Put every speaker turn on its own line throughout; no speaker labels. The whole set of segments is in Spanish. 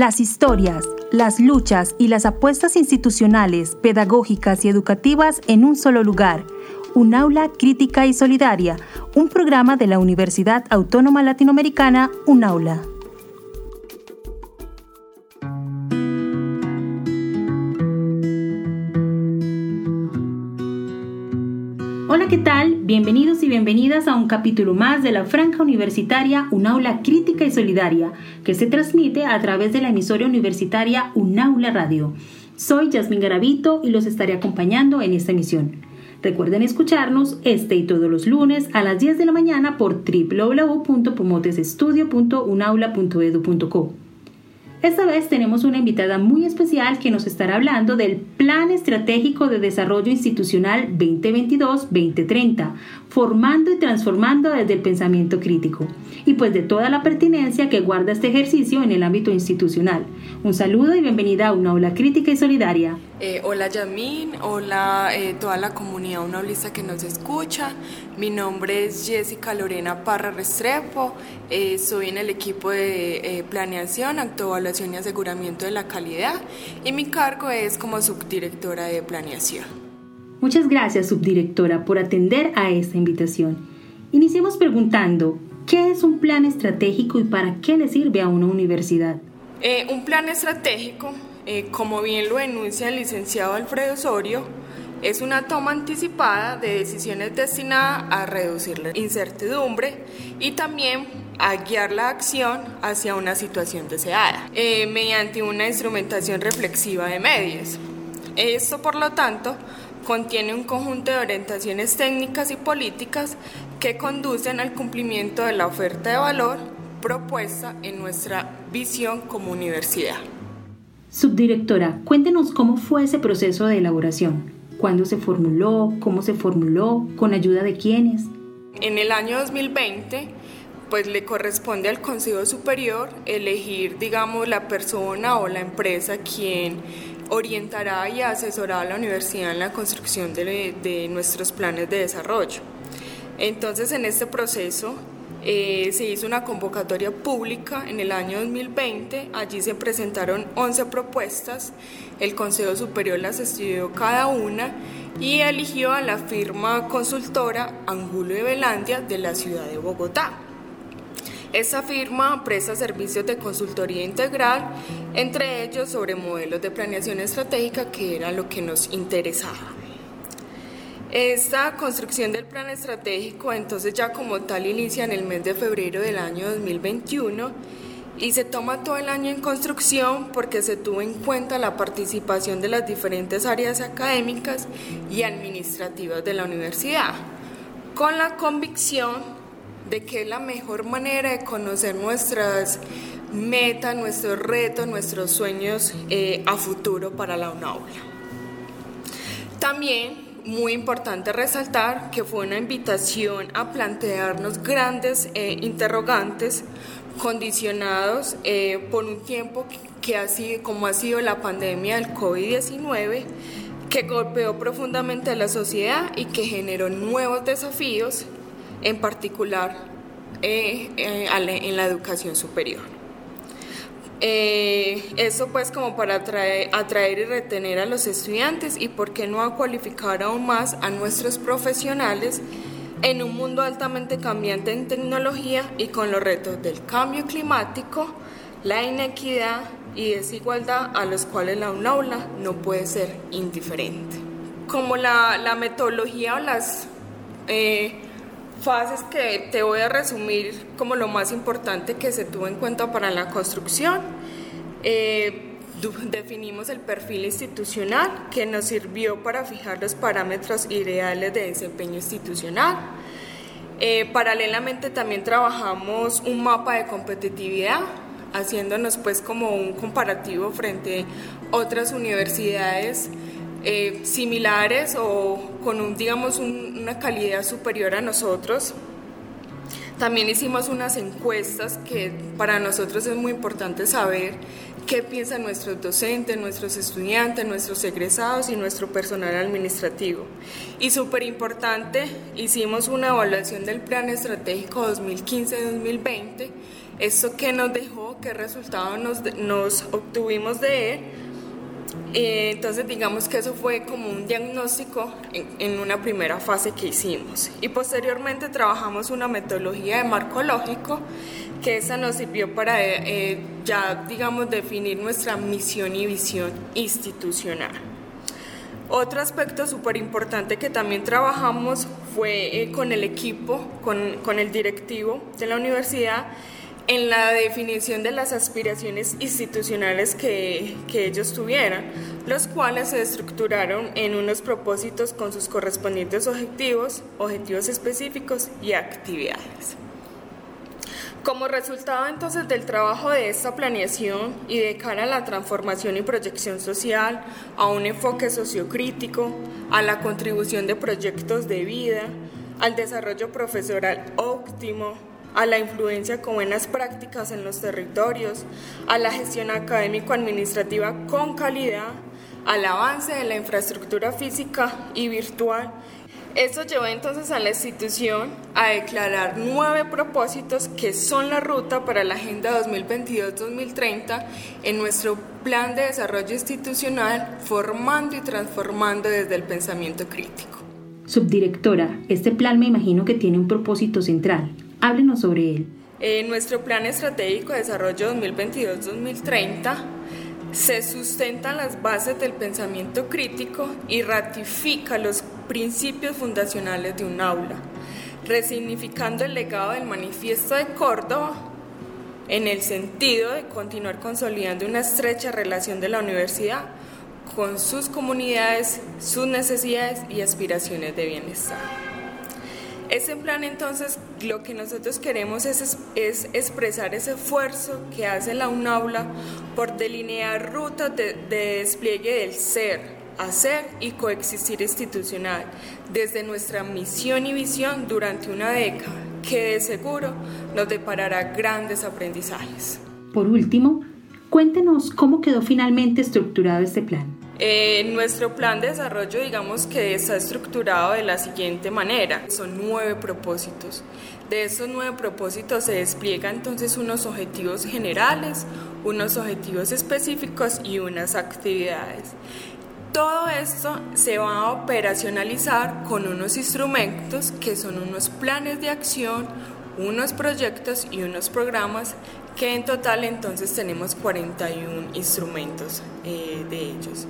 Las historias, las luchas y las apuestas institucionales, pedagógicas y educativas en un solo lugar. Un aula crítica y solidaria, un programa de la Universidad Autónoma Latinoamericana, UNAULA. Hola, ¿qué tal? Bienvenidos y bienvenidas a un capítulo más de la Franja Universitaria UNAULA Crítica y Solidaria, que se transmite a través de la emisora universitaria UNAULA Radio. Soy Yasmín Garavito y los estaré acompañando en esta emisión. Recuerden escucharnos este y todos los lunes a las 10 de la mañana por www.promotesestudio.unaula.edu.co. Esta vez tenemos una invitada muy especial que nos estará hablando del Plan Estratégico de Desarrollo Institucional 2022-2030, formando y transformando desde el pensamiento crítico, y pues de toda la pertinencia que guarda este ejercicio en el ámbito institucional. Un saludo y bienvenida a una aula crítica y solidaria.
Hola Yasmín, hola toda la comunidad unaulista que nos escucha. Mi nombre es Jessica Lorena Parra Restrepo, soy en el equipo de planeación, autoevaluación y aseguramiento de la calidad, y mi cargo es como subdirectora de planeación.
Muchas gracias, subdirectora, por atender a esta invitación. Iniciemos preguntando, ¿qué es un plan estratégico y para qué le sirve a una universidad?
Un plan estratégico, como bien lo enuncia el licenciado Alfredo Osorio, es una toma anticipada de decisiones destinada a reducir la incertidumbre y también a guiar la acción hacia una situación deseada, mediante una instrumentación reflexiva de medios. Esto, por lo tanto, contiene un conjunto de orientaciones técnicas y políticas que conducen al cumplimiento de la oferta de valor propuesta en nuestra visión como universidad.
Subdirectora, cuéntenos cómo fue ese proceso de elaboración. ¿Cuándo se formuló? ¿Cómo se formuló? ¿Con ayuda de quiénes?
En el año 2020, pues le corresponde al Consejo Superior elegir, la persona o la empresa quien orientará y asesorará a la universidad en la construcción de nuestros planes de desarrollo. Entonces, en este proceso se hizo una convocatoria pública en el año 2020, allí se presentaron 11 propuestas, el Consejo Superior las estudió cada una y eligió a la firma consultora Angulo y Velandia de la ciudad de Bogotá. Esta firma presta servicios de consultoría integral, entre ellos sobre modelos de planeación estratégica, que era lo que nos interesaba. Esta construcción del plan estratégico entonces ya como tal inicia en el mes de febrero del año 2021 y se toma todo el año en construcción porque se tuvo en cuenta la participación de las diferentes áreas académicas y administrativas de la universidad, con la convicción de que es la mejor manera de conocer nuestras metas, nuestros retos, nuestros sueños a futuro para la UNAULA. También muy importante resaltar que fue una invitación a plantearnos grandes interrogantes condicionados por un tiempo que como ha sido la pandemia del COVID-19, que golpeó profundamente a la sociedad y que generó nuevos desafíos, en particular en la educación superior. Eso pues como para atraer y retener a los estudiantes y por qué no a cualificar aún más a nuestros profesionales en un mundo altamente cambiante en tecnología y con los retos del cambio climático, la inequidad y desigualdad a los cuales la UNAULA no puede ser indiferente. Como la metodología o las fases que te voy a resumir como lo más importante que se tuvo en cuenta para la construcción. Definimos el perfil institucional que nos sirvió para fijar los parámetros ideales de desempeño institucional. Paralelamente también trabajamos un mapa de competitividad, haciéndonos pues como un comparativo frente a otras universidades similares o con una calidad superior a nosotros. También hicimos unas encuestas que para nosotros es muy importante saber qué piensan nuestros docentes, nuestros estudiantes, nuestros egresados y nuestro personal administrativo. Y súper importante, hicimos una evaluación del Plan Estratégico 2015-2020 ¿Esto qué nos dejó? ¿Qué resultado nos obtuvimos de él? Entonces digamos que eso fue como un diagnóstico en una primera fase que hicimos, y posteriormente trabajamos una metodología de marco lógico, que esa nos sirvió para ya digamos definir nuestra misión y visión institucional. Otro aspecto súper importante que también trabajamos fue con el equipo, con el directivo de la universidad, en la definición de las aspiraciones institucionales que ellos tuvieran, los cuales se estructuraron en unos propósitos con sus correspondientes objetivos específicos y actividades. Como resultado entonces del trabajo de esta planeación y de cara a la transformación y proyección social, a un enfoque sociocrítico, a la contribución de proyectos de vida, al desarrollo profesoral óptimo, a la influencia con buenas prácticas en los territorios, a la gestión académico-administrativa con calidad, al avance de la infraestructura física y virtual. Esto llevó entonces a la institución a declarar 9 propósitos que son la ruta para la Agenda 2022-2030 en nuestro Plan de Desarrollo Institucional, formando y transformando desde el pensamiento crítico.
Subdirectora, este plan me imagino que tiene un propósito central. Háblenos sobre él.
Nuestro Plan Estratégico de Desarrollo 2022-2030 se sustentan las bases del pensamiento crítico y ratifica los principios fundacionales de un aula, resignificando el legado del Manifiesto de Córdoba en el sentido de continuar consolidando una estrecha relación de la universidad con sus comunidades, sus necesidades y aspiraciones de bienestar. Ese plan entonces lo que nosotros queremos es expresar ese esfuerzo que hace la UNAULA por delinear rutas de despliegue del ser, hacer y coexistir institucional desde nuestra misión y visión durante una década que de seguro nos deparará grandes aprendizajes.
Por último, cuéntenos cómo quedó finalmente estructurado este plan.
Nuestro plan de desarrollo, digamos que está estructurado de la siguiente manera. Son 9 propósitos. De esos 9 propósitos se despliegan entonces unos objetivos generales, unos objetivos específicos y unas actividades. Todo esto se va a operacionalizar con unos instrumentos que son unos planes de acción, unos proyectos y unos programas, que en total entonces tenemos 41 instrumentos de ellos.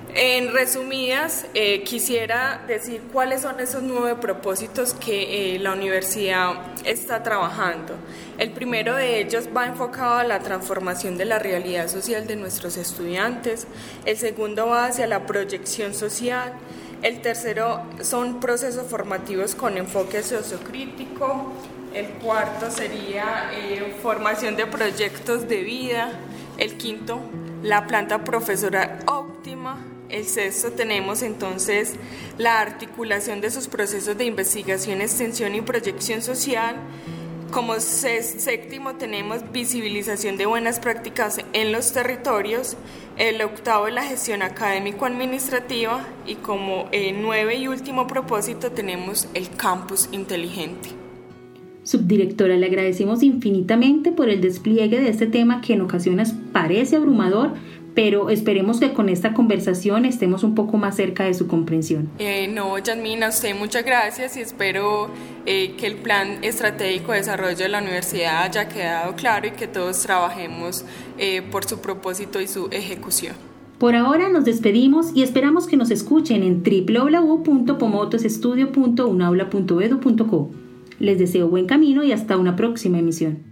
En resumidas, quisiera decir cuáles son esos 9 propósitos que la universidad está trabajando. El primero de ellos va enfocado a la transformación de la realidad social de nuestros estudiantes, el segundo va hacia la proyección social, el tercero son procesos formativos con enfoque sociocrítico, el cuarto sería formación de proyectos de vida, el quinto, la planta profesoral óptima, el sexto tenemos entonces la articulación de sus procesos de investigación, extensión y proyección social. Como séptimo tenemos visibilización de buenas prácticas en los territorios, el octavo es la gestión académico-administrativa y como 9 y último propósito tenemos el campus inteligente.
Subdirectora, le agradecemos infinitamente por el despliegue de este tema que en ocasiones parece abrumador, pero esperemos que con esta conversación estemos un poco más cerca de su comprensión.
No, Yasmina, a usted muchas gracias y espero que el plan estratégico de desarrollo de la universidad haya quedado claro y que todos trabajemos por su propósito y su ejecución.
Por ahora nos despedimos y esperamos que nos escuchen en www.pomotosestudio.unaula.edu.co. Les deseo buen camino y hasta una próxima emisión.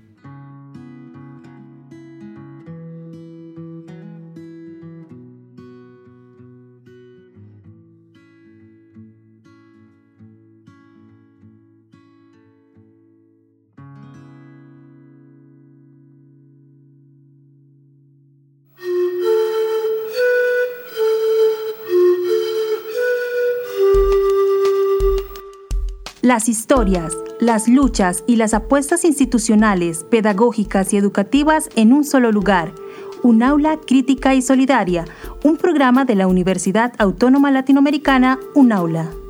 Las historias, las luchas y las apuestas institucionales, pedagógicas y educativas en un solo lugar. Un aula crítica y solidaria, un programa de la Universidad Autónoma Latinoamericana, UNAULA.